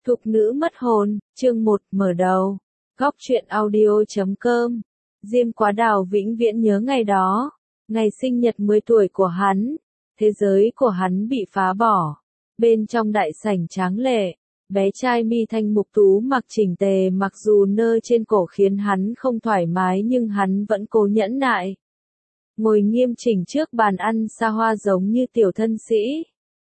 Thục nữ mất hồn, chương 1 mở đầu. Góc truyện audio.com. Diêm Quá Đào vĩnh viễn nhớ ngày đó, ngày sinh nhật 10 tuổi của hắn. Thế giới của hắn bị phá bỏ. Bên trong đại sảnh tráng lệ, bé trai mi thanh mục tú mặc chỉnh tề, mặc dù nơ trên cổ khiến hắn không thoải mái nhưng hắn vẫn cố nhẫn nại. Ngồi nghiêm chỉnh trước bàn ăn xa hoa giống như tiểu thân sĩ.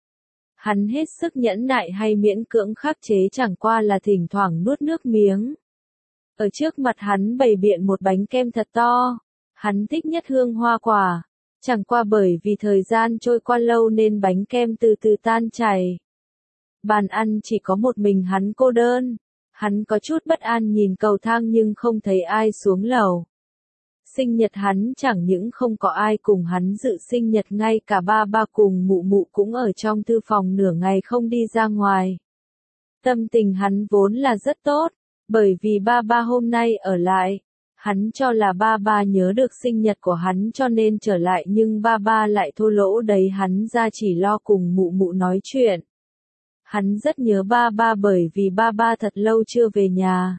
Hắn hết sức nhẫn nại hay miễn cưỡng khắc chế chẳng qua là thỉnh thoảng nuốt nước miếng. Ở trước mặt hắn bày biện một bánh kem thật to. Hắn thích nhất hương hoa quả. Chẳng qua bởi vì thời gian trôi qua lâu nên bánh kem từ từ tan chảy. Bàn ăn chỉ có một mình hắn cô đơn. Hắn có chút bất an nhìn cầu thang nhưng không thấy ai xuống lầu. Sinh nhật hắn chẳng những không có ai cùng hắn dự sinh nhật, ngay cả ba cùng mụ mụ cũng ở trong thư phòng nửa ngày không đi ra ngoài. Tâm tình hắn vốn là rất tốt, bởi vì ba hôm nay ở lại. Hắn cho là ba nhớ được sinh nhật của hắn cho nên trở lại, nhưng ba lại thô lỗ đẩy hắn ra chỉ lo cùng mụ mụ nói chuyện. Hắn rất nhớ ba bởi vì ba thật lâu chưa về nhà.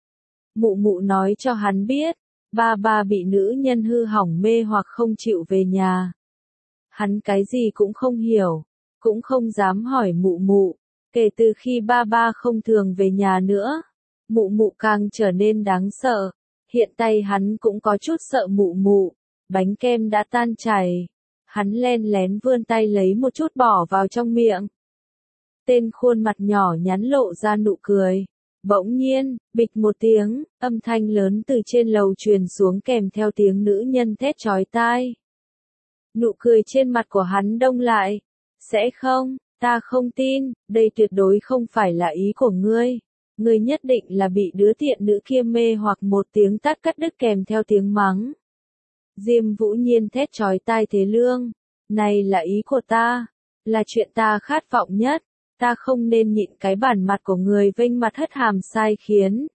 Mụ mụ nói cho hắn biết, ba bị nữ nhân hư hỏng mê hoặc không chịu về nhà. Hắn cái gì cũng không hiểu, cũng không dám hỏi mụ mụ. Kể từ khi ba không thường về nhà nữa, mụ mụ càng trở nên đáng sợ. Hiện tại hắn cũng có chút sợ mụ mụ. Bánh kem đã tan chảy. Hắn len lén vươn tay lấy một chút bỏ vào trong miệng. Tên khuôn mặt nhỏ nhắn lộ ra nụ cười. Bỗng nhiên, bịch một tiếng, âm thanh lớn từ trên lầu truyền xuống kèm theo tiếng nữ nhân thét chói tai. Nụ cười trên mặt của hắn đông lại. Sẽ không, ta không tin, đây tuyệt đối không phải là ý của ngươi. Ngươi nhất định là bị đứa tiện nữ kia mê hoặc. Một tiếng tát cắt đứt kèm theo tiếng mắng. Diêm Vũ Nhiên thét chói tai thế lương. Này là ý của ta, là chuyện ta khát vọng nhất. Ta không nên nhịn cái bản mặt của người vênh mặt hất hàm sai khiến.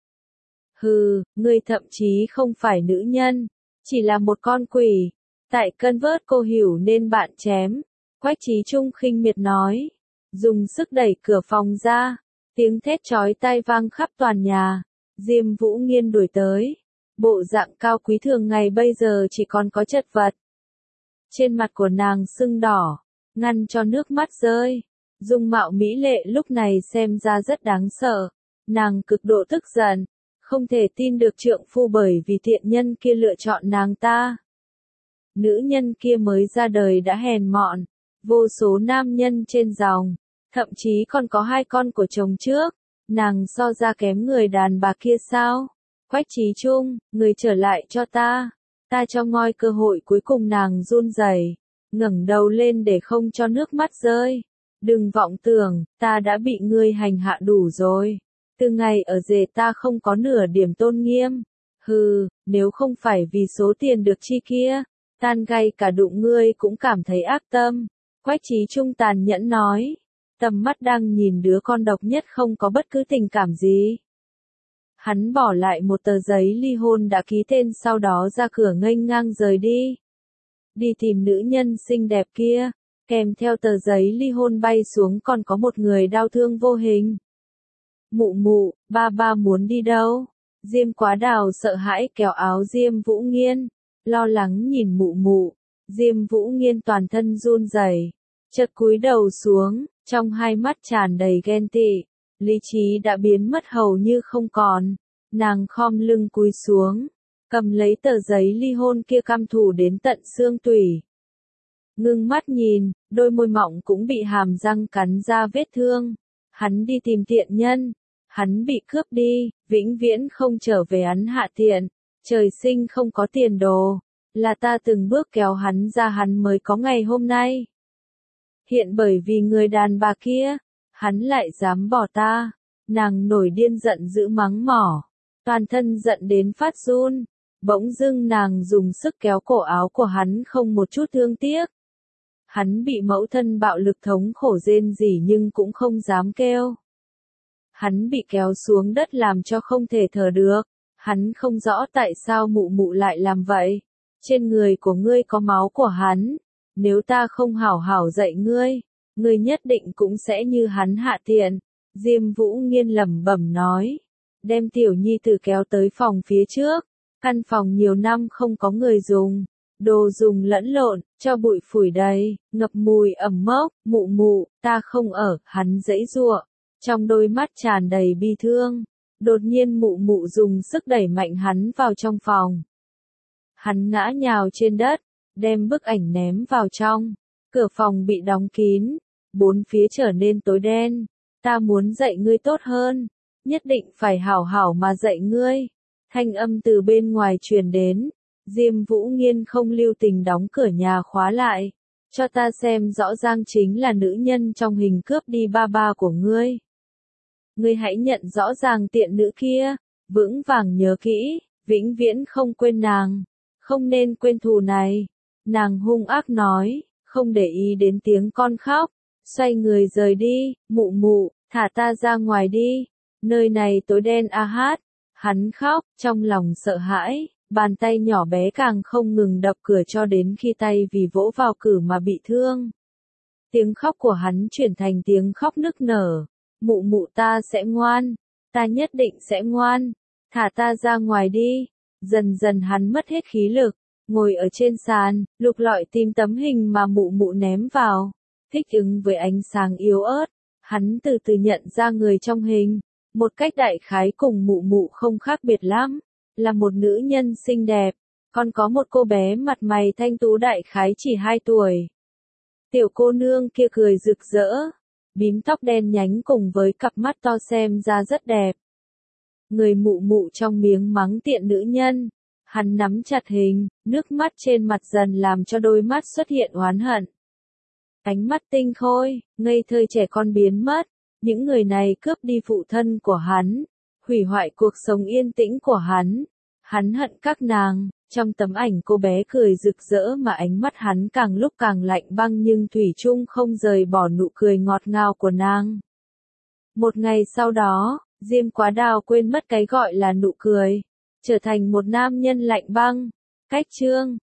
Hừ, ngươi thậm chí không phải nữ nhân, chỉ là một con quỷ. Tại cân vớt cô hiểu nên bạn chém. Quách Chí Trung khinh miệt nói. Dùng sức đẩy cửa phòng ra. Tiếng thét chói tai vang khắp toàn nhà. Diêm Vũ Nhiên đuổi tới. Bộ dạng cao quý thường ngày bây giờ chỉ còn có chật vật. Trên mặt của nàng sưng đỏ, ngăn cho nước mắt rơi. Dung mạo mỹ lệ lúc này xem ra rất đáng sợ. Nàng cực độ tức giận, không thể tin được trượng phu bởi vì thiện nhân kia lựa chọn nàng ta. Nữ nhân kia mới ra đời đã hèn mọn, vô số nam nhân trên dòng, thậm chí còn có 2 con của chồng trước. Nàng so ra kém người đàn bà kia sao? Quách Chí Trung, người trở lại cho ta. Ta cho ngoi cơ hội cuối cùng. Nàng run rẩy, ngẩng đầu lên để không cho nước mắt rơi. Đừng vọng tưởng, ta đã bị ngươi hành hạ đủ rồi. Từ ngày ở rể ta không có nửa điểm tôn nghiêm. Hừ, nếu không phải vì số tiền được chi kia, tan gay cả đụng ngươi cũng cảm thấy ác tâm. Quách Chí Trung tàn nhẫn nói. Tầm mắt đang nhìn đứa con độc nhất không có bất cứ tình cảm gì. Hắn bỏ lại một tờ giấy ly hôn đã ký tên, sau đó ra cửa nghênh ngang rời đi. Đi tìm nữ nhân xinh đẹp kia. Kèm theo tờ giấy ly hôn bay xuống còn có một người đau thương vô hình. Mụ mụ, ba muốn đi đâu? Diêm Quá Đào sợ hãi kéo áo Diêm Vũ Nhiên, lo lắng nhìn mụ mụ. Diêm Vũ Nhiên toàn thân run rẩy, chợt cúi đầu xuống, trong hai mắt tràn đầy ghen tị. Lý trí đã biến mất hầu như không còn. Nàng khom lưng cúi xuống, cầm lấy tờ giấy ly hôn kia căm thù đến tận xương tủy. Ngưng mắt nhìn, đôi môi mọng cũng bị hàm răng cắn ra vết thương. Hắn đi tìm tiện nhân. Hắn bị cướp đi, vĩnh viễn không trở về. Hắn hạ tiện, trời sinh không có tiền đồ. Là ta từng bước kéo hắn ra hắn mới có ngày hôm nay. Hiện bởi vì người đàn bà kia, hắn lại dám bỏ ta. Nàng nổi điên giận dữ mắng mỏ. Toàn thân giận đến phát run. Bỗng dưng nàng dùng sức kéo cổ áo của hắn không một chút thương tiếc. Hắn bị mẫu thân bạo lực thống khổ rên rỉ nhưng cũng không dám kêu. Hắn bị kéo xuống đất làm cho không thể thở được. Hắn không rõ tại sao mụ mụ lại làm vậy. Trên người của ngươi có máu của hắn. Nếu ta không hảo hảo dạy ngươi, ngươi nhất định cũng sẽ như hắn hạ tiện. Diêm Vũ Nghiên lẩm bẩm nói. Đem tiểu nhi tử kéo tới phòng phía trước. Căn phòng nhiều năm không có người dùng. Đồ dùng lẫn lộn, cho bụi phủi đầy, ngập mùi ẩm mốc, mụ mụ, ta không ở, hắn giãy giụa. Trong đôi mắt tràn đầy bi thương. Đột nhiên mụ mụ dùng sức đẩy mạnh hắn vào trong phòng. Hắn ngã nhào trên đất, đem bức ảnh ném vào trong. Cửa phòng bị đóng kín, bốn phía trở nên tối đen. Ta muốn dạy ngươi tốt hơn, nhất định phải hảo hảo mà dạy ngươi. Thanh âm từ bên ngoài truyền đến. Diêm Vũ Nghiên không lưu tình đóng cửa nhà khóa lại. Cho ta xem rõ ràng chính là nữ nhân trong hình cướp đi ba ba của ngươi. Ngươi hãy nhận rõ ràng tiện nữ kia, vững vàng nhớ kỹ, vĩnh viễn không quên nàng, không nên quên thù này. Nàng hung ác nói, không để ý đến tiếng con khóc, xoay người rời đi, mụ mụ, thả ta ra ngoài đi, nơi này tối đen a hát. Hắn khóc, trong lòng sợ hãi, bàn tay nhỏ bé càng không ngừng đập cửa cho đến khi tay vì vỗ vào cửa mà bị thương. Tiếng khóc của hắn chuyển thành tiếng khóc nức nở. Mụ mụ ta sẽ ngoan, ta nhất định sẽ ngoan, thả ta ra ngoài đi. Dần dần hắn mất hết khí lực, ngồi ở trên sàn, lục lọi tìm tấm hình mà mụ mụ ném vào. Thích ứng với ánh sáng yếu ớt, hắn từ từ nhận ra người trong hình. Một cách đại khái cùng mụ mụ không khác biệt lắm, là một nữ nhân xinh đẹp, còn có một cô bé mặt mày thanh tú đại khái chỉ 2 tuổi. Tiểu cô nương kia cười rực rỡ, bím tóc đen nhánh cùng với cặp mắt to xem ra rất đẹp. Người mụ mụ trong miếng mắng tiện nữ nhân, hắn nắm chặt hình, nước mắt trên mặt dần làm cho đôi mắt xuất hiện oán hận. Ánh mắt tinh khôi, ngây thơ trẻ con biến mất. Những người này cướp đi phụ thân của hắn, hủy hoại cuộc sống yên tĩnh của hắn. Hắn hận các nàng. Trong tấm ảnh cô bé cười rực rỡ mà ánh mắt hắn càng lúc càng lạnh băng nhưng thủy chung không rời bỏ nụ cười ngọt ngào của nàng. Một ngày sau đó, Diêm Quá Đào quên mất cái gọi là nụ cười, trở thành một nam nhân lạnh băng. Cách chương